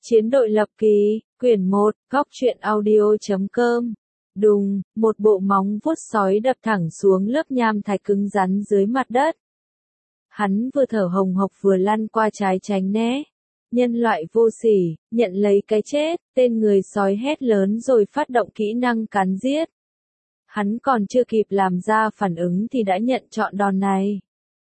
Chiến đội lập kỳ, quyển 1, góc truyện audio.com. Đùng, một bộ móng vuốt sói đập thẳng xuống lớp nham thạch cứng rắn dưới mặt đất. Hắn vừa thở hồng hộc vừa lăn qua trái tránh né. Nhân loại vô sỉ, nhận lấy cái chết, tên người sói hét lớn rồi phát động kỹ năng cắn giết. Hắn còn chưa kịp làm ra phản ứng thì đã nhận trọn đòn này.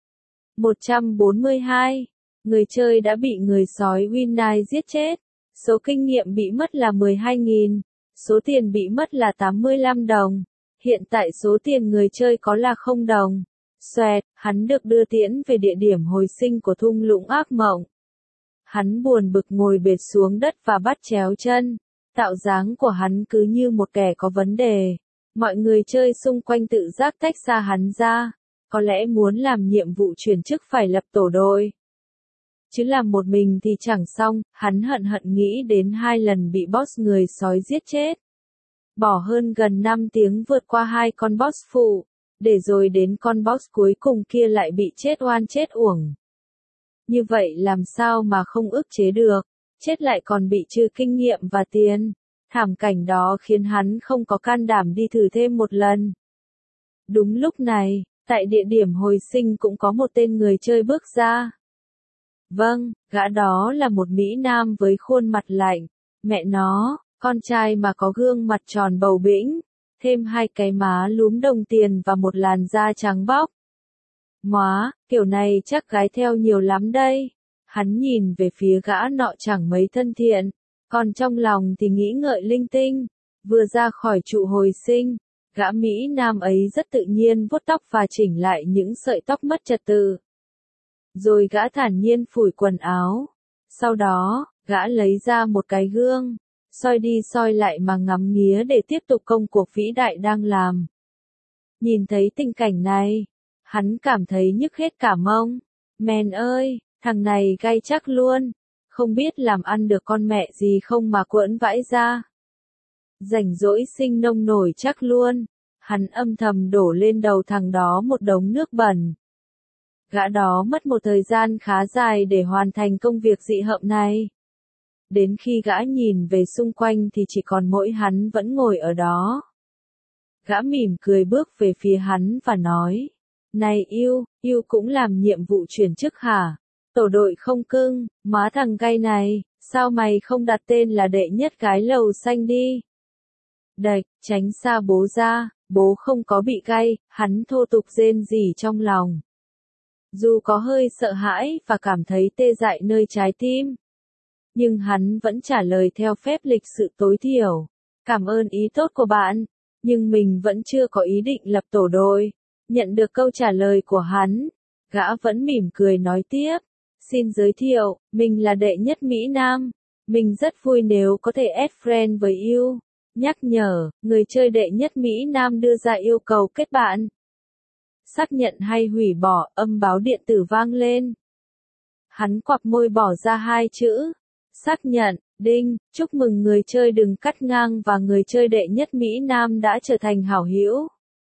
142. Người chơi đã bị người sói Winnie giết chết. Số kinh nghiệm bị mất là 12.000. Số tiền bị mất là 85 đồng. Hiện tại số tiền người chơi có là 0 đồng. Xoẹt, hắn được đưa tiễn về địa điểm hồi sinh của thung lũng ác mộng. Hắn buồn bực ngồi bệt xuống đất và bắt chéo chân. Tạo dáng của hắn cứ như một kẻ có vấn đề. Mọi người chơi xung quanh tự giác tách xa hắn ra. Có lẽ muốn làm nhiệm vụ chuyển chức phải lập tổ đội. Chứ làm một mình thì chẳng xong, hắn hận nghĩ đến 2 lần bị boss người sói giết chết. Bỏ hơn gần 5 tiếng vượt qua 2 con boss phụ, để rồi đến con boss cuối cùng kia lại bị chết oan chết uổng. Như vậy làm sao mà không ức chế được, chết lại còn bị trừ kinh nghiệm và tiền. Thảm cảnh đó khiến hắn không có can đảm đi thử thêm một lần. Đúng lúc này, tại địa điểm hồi sinh cũng có một tên người chơi bước ra. Vâng, gã đó là một Mỹ Nam với khuôn mặt lạnh. Mẹ nó, con trai mà có gương mặt tròn bầu bĩnh, thêm 2 cái má lúm đồng tiền và một làn da trắng bóc. Móa, kiểu này chắc gái theo nhiều lắm đây. Hắn nhìn về phía gã nọ chẳng mấy thân thiện, còn trong lòng thì nghĩ ngợi linh tinh. Vừa ra khỏi trụ hồi sinh, gã Mỹ Nam ấy rất tự nhiên vuốt tóc và chỉnh lại những sợi tóc mất trật tự. Rồi gã thản nhiên phủi quần áo. Sau đó, gã lấy ra một cái gương, soi đi soi lại mà ngắm nghía để tiếp tục công cuộc vĩ đại đang làm. Nhìn thấy tình cảnh này, hắn cảm thấy nhức hết cả mông. Mèn ơi, thằng này gay chắc luôn, không biết làm ăn được con mẹ gì không mà quỡn vãi ra. Rảnh rỗi sinh nông nổi chắc luôn. Hắn âm thầm đổ lên đầu thằng đó một đống nước bẩn. Gã đó mất một thời gian khá dài để hoàn thành công việc dị hợm này. Đến khi gã nhìn về xung quanh thì chỉ còn mỗi hắn vẫn ngồi ở đó. Gã mỉm cười bước về phía hắn và nói: Này yêu cũng làm nhiệm vụ chuyển chức hả? Tổ đội không cưng, má thằng gay này, sao mày không đặt tên là đệ nhất gái lầu xanh đi? Đạch, tránh xa bố ra, bố không có bị gay, hắn thô tục rên rỉ trong lòng. Dù có hơi sợ hãi và cảm thấy tê dại nơi trái tim, nhưng hắn vẫn trả lời theo phép lịch sự tối thiểu. Cảm ơn ý tốt của bạn, nhưng mình vẫn chưa có ý định lập tổ đội. Nhận được câu trả lời của hắn, gã vẫn mỉm cười nói tiếp. Xin giới thiệu, mình là đệ nhất Mỹ Nam. Mình rất vui nếu có thể add friend với yêu. Nhắc nhở, người chơi đệ nhất Mỹ Nam đưa ra yêu cầu kết bạn. Xác nhận hay hủy bỏ, âm báo điện tử vang lên. Hắn quặp môi bỏ ra 2 chữ. Xác nhận, đinh, chúc mừng người chơi đừng cắt ngang và người chơi đệ nhất Mỹ Nam đã trở thành hảo hữu.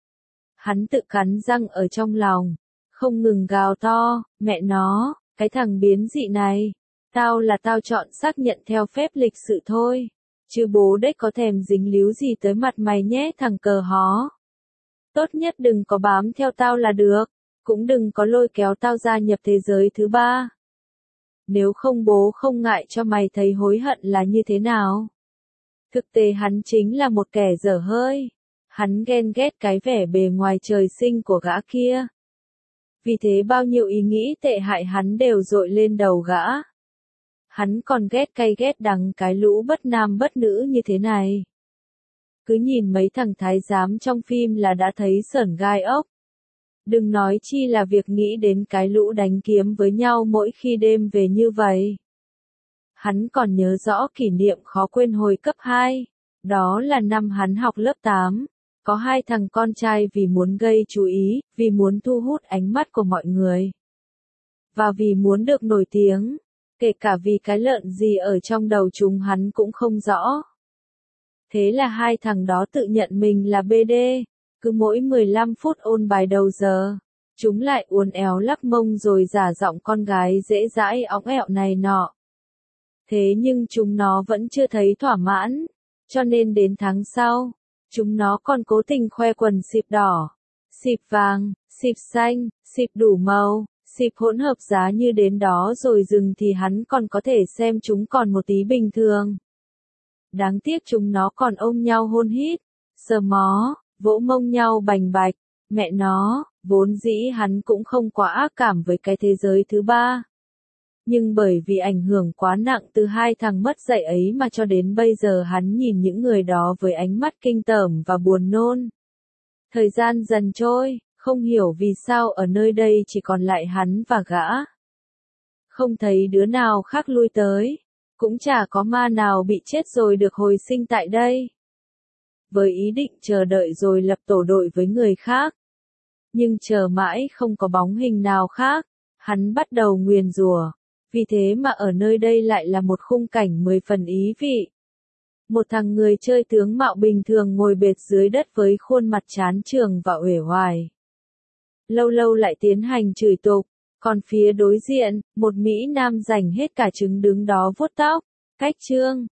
Hắn tự cắn răng ở trong lòng, không ngừng gào to, mẹ nó, cái thằng biến dị này. Tao chọn xác nhận theo phép lịch sự thôi. Chứ bố đếch có thèm dính líu gì tới mặt mày nhé thằng cờ hó. Tốt nhất đừng có bám theo tao là được, cũng đừng có lôi kéo tao gia nhập thế giới thứ 3. Nếu không bố không ngại cho mày thấy hối hận là như thế nào. Thực tế hắn chính là một kẻ dở hơi. Hắn ghen ghét cái vẻ bề ngoài trời sinh của gã kia. Vì thế bao nhiêu ý nghĩ tệ hại hắn đều dội lên đầu gã. Hắn còn ghét cay ghét đắng cái lũ bất nam bất nữ như thế này. Cứ nhìn mấy thằng thái giám trong phim là đã thấy sởn gai ốc. Đừng nói chi là việc nghĩ đến cái lũ đánh kiếm với nhau mỗi khi đêm về như vậy. Hắn còn nhớ rõ kỷ niệm khó quên hồi cấp 2. Đó là năm hắn học lớp 8. Có 2 thằng con trai vì muốn gây chú ý, vì muốn thu hút ánh mắt của mọi người. Và vì muốn được nổi tiếng. Kể cả vì cái lợn gì ở trong đầu chúng hắn cũng không rõ. Thế là 2 thằng đó tự nhận mình là BD. Cứ mỗi 15 phút ôn bài đầu giờ, chúng lại uốn éo lắc mông rồi giả giọng con gái dễ dãi óng ẹo này nọ. Thế nhưng chúng nó vẫn chưa thấy thỏa mãn, cho nên đến tháng sau, chúng nó còn cố tình khoe quần xịp đỏ, xịp vàng, xịp xanh, xịp đủ màu, xịp hỗn hợp giá như đến đó rồi dừng thì hắn còn có thể xem chúng còn một tí bình thường. Đáng tiếc chúng nó còn ôm nhau hôn hít, sờ mó, vỗ mông nhau bành bạch, mẹ nó, vốn dĩ hắn cũng không quá ác cảm với cái thế giới thứ ba. Nhưng bởi vì ảnh hưởng quá nặng từ hai thằng mất dạy ấy mà cho đến bây giờ hắn nhìn những người đó với ánh mắt kinh tởm và buồn nôn. Thời gian dần trôi, không hiểu vì sao ở nơi đây chỉ còn lại hắn và gã. Không thấy đứa nào khác lui tới, cũng chả có ma nào bị chết rồi được hồi sinh tại đây. Với ý định chờ đợi rồi lập tổ đội với người khác. Nhưng chờ mãi không có bóng hình nào khác, hắn bắt đầu nguyền rủa. Vì thế mà ở nơi đây lại là một khung cảnh 10 phần ý vị. Một thằng người chơi tướng mạo bình thường ngồi bệt dưới đất với khuôn mặt chán chường và uể oải. Lâu lâu lại tiến hành chửi tục, còn phía đối diện, một Mỹ Nam rảnh hết cả trứng đứng đó vuốt tóc, cách trương,